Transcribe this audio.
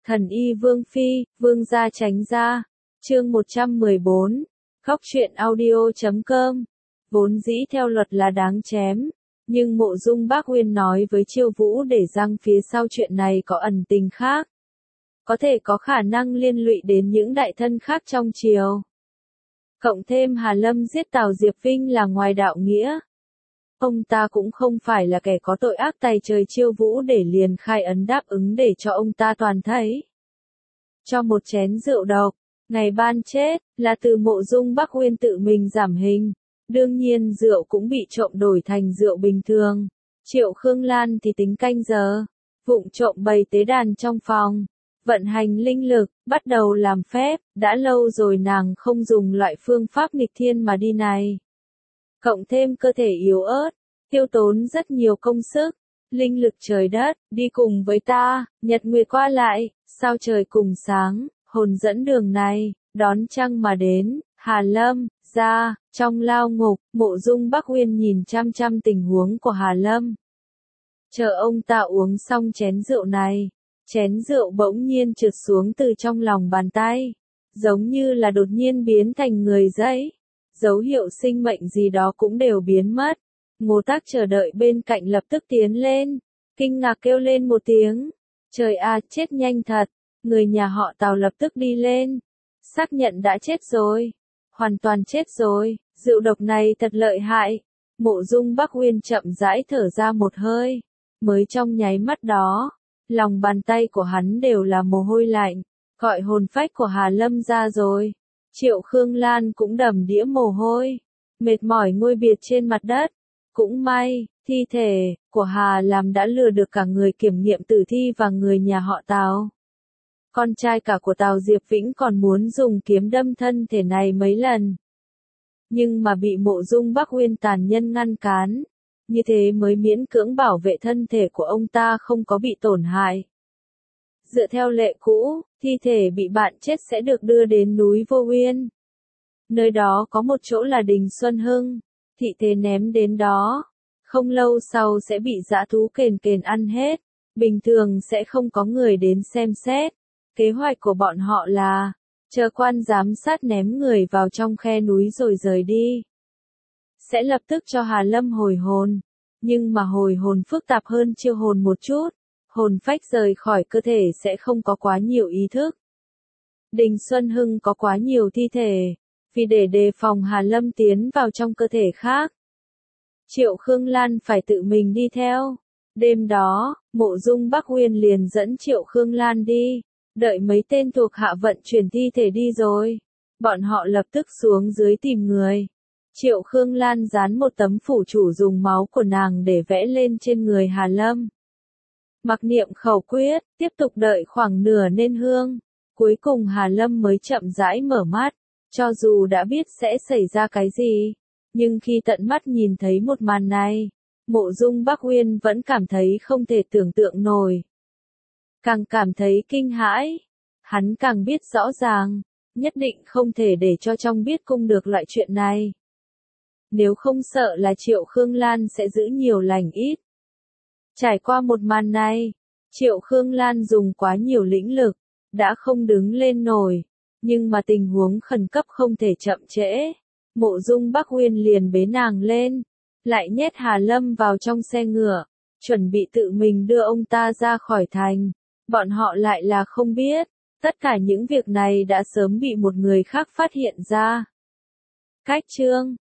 Thần y Vương Phi, Vương gia tránh ra. Chương 114. Góc truyện audio.com. Vốn dĩ theo luật là đáng chém, nhưng Mộ Dung Bác Uyên nói với Chiêu Vũ để rằng phía sau chuyện này có ẩn tình khác, có thể có khả năng liên lụy đến những đại thân khác trong triều. Cộng thêm Hà Lâm giết Tào Diệp Vinh là ngoài đạo nghĩa. Ông ta cũng không phải là kẻ có tội ác tày trời. Chiêu Vũ để liền khai ấn đáp ứng để cho ông ta toàn thấy. Cho một chén rượu độc, ngày ban chết, là từ Mộ Dung Bác Uyên tự mình giảm hình. Đương nhiên rượu cũng bị trộm đổi thành rượu bình thường. Triệu Khương Lan thì tính canh giờ, vụng trộm bày tế đàn trong phòng, vận hành linh lực, bắt đầu làm phép. Đã lâu rồi nàng không dùng loại phương pháp nghịch thiên mà đi này. Cộng thêm cơ thể yếu ớt, tiêu tốn rất nhiều công sức, linh lực trời đất, đi cùng với ta, nhật nguyệt qua lại, sao trời cùng sáng, hồn dẫn đường này, đón trăng mà đến. Hà Lâm, ra, trong lao ngục, Mộ Dung Bác Uyên nhìn chăm chăm tình huống của Hà Lâm. Chờ ông ta uống xong chén rượu này, chén rượu bỗng nhiên trượt xuống từ trong lòng bàn tay, giống như là đột nhiên biến thành người dẫy. Dấu hiệu sinh mệnh gì đó cũng đều biến mất. Ngô Tác chờ đợi bên cạnh lập tức tiến lên, kinh ngạc kêu lên một tiếng. Trời a, chết nhanh thật. Người nhà họ Tào lập tức đi lên, xác nhận đã chết rồi, hoàn toàn chết rồi. Rượu độc này thật lợi hại. Mộ Dung Bác Uyên chậm rãi thở ra một hơi. Mới trong nháy mắt đó, lòng bàn tay của hắn đều là mồ hôi lạnh, gọi hồn phách của Hà Lâm ra rồi. Triệu Khương Lan cũng đầm đìa mồ hôi, mệt mỏi ngồi biệt trên mặt đất. Cũng may, thi thể của Hà Lam đã lừa được cả người kiểm nghiệm tử thi và người nhà họ Tào. Con trai cả của Tào Diệp Vĩnh còn muốn dùng kiếm đâm thân thể này mấy lần, nhưng mà bị Mộ Dung Bác Uyên tàn nhẫn ngăn cản. Như thế mới miễn cưỡng bảo vệ thân thể của ông ta không có bị tổn hại. Dựa theo lệ cũ, thi thể bị bạn chết sẽ được đưa đến núi Vô Uyên. Nơi đó có một chỗ là Đình Xuân Hưng, thị thế ném đến đó. Không lâu sau sẽ bị dã thú kền kền ăn hết. Bình thường sẽ không có người đến xem xét. Kế hoạch của bọn họ là chờ quan giám sát ném người vào trong khe núi rồi rời đi. Sẽ lập tức cho Hà Lâm hồi hồn. Nhưng mà hồi hồn phức tạp hơn chiêu hồn một chút. Hồn phách rời khỏi cơ thể sẽ không có quá nhiều ý thức. Đình Xuân Hưng có quá nhiều thi thể, vì để đề phòng Hà Lâm tiến vào trong cơ thể khác, Triệu Khương Lan phải tự mình đi theo. Đêm đó, Mộ Dung Bác Uyên liền dẫn Triệu Khương Lan đi, đợi mấy tên thuộc hạ vận chuyển thi thể đi rồi, bọn họ lập tức xuống dưới tìm người. Triệu Khương Lan dán một tấm phủ chủ dùng máu của nàng để vẽ lên trên người Hà Lâm. Mặc niệm khẩu quyết, tiếp tục đợi khoảng nửa nên hương. Cuối cùng Hà Lâm mới chậm rãi mở mắt. Cho dù đã biết sẽ xảy ra cái gì, nhưng khi tận mắt nhìn thấy một màn này, Mộ Dung Bác Uyên vẫn cảm thấy không thể tưởng tượng nổi. Càng cảm thấy kinh hãi, hắn càng biết rõ ràng, nhất định không thể để cho trong biết cung được loại chuyện này. Nếu không sợ là Triệu Khương Lan sẽ giữ nhiều lành ít. Trải qua một màn này, Triệu Khương Lan dùng quá nhiều lĩnh lực, đã không đứng lên nổi, nhưng mà tình huống khẩn cấp không thể chậm trễ. Mộ Dung Bác Uyên liền bế nàng lên, lại nhét Hà Lâm vào trong xe ngựa, chuẩn bị tự mình đưa ông ta ra khỏi thành. Bọn họ lại là không biết, tất cả những việc này đã sớm bị một người khác phát hiện ra. Cách chương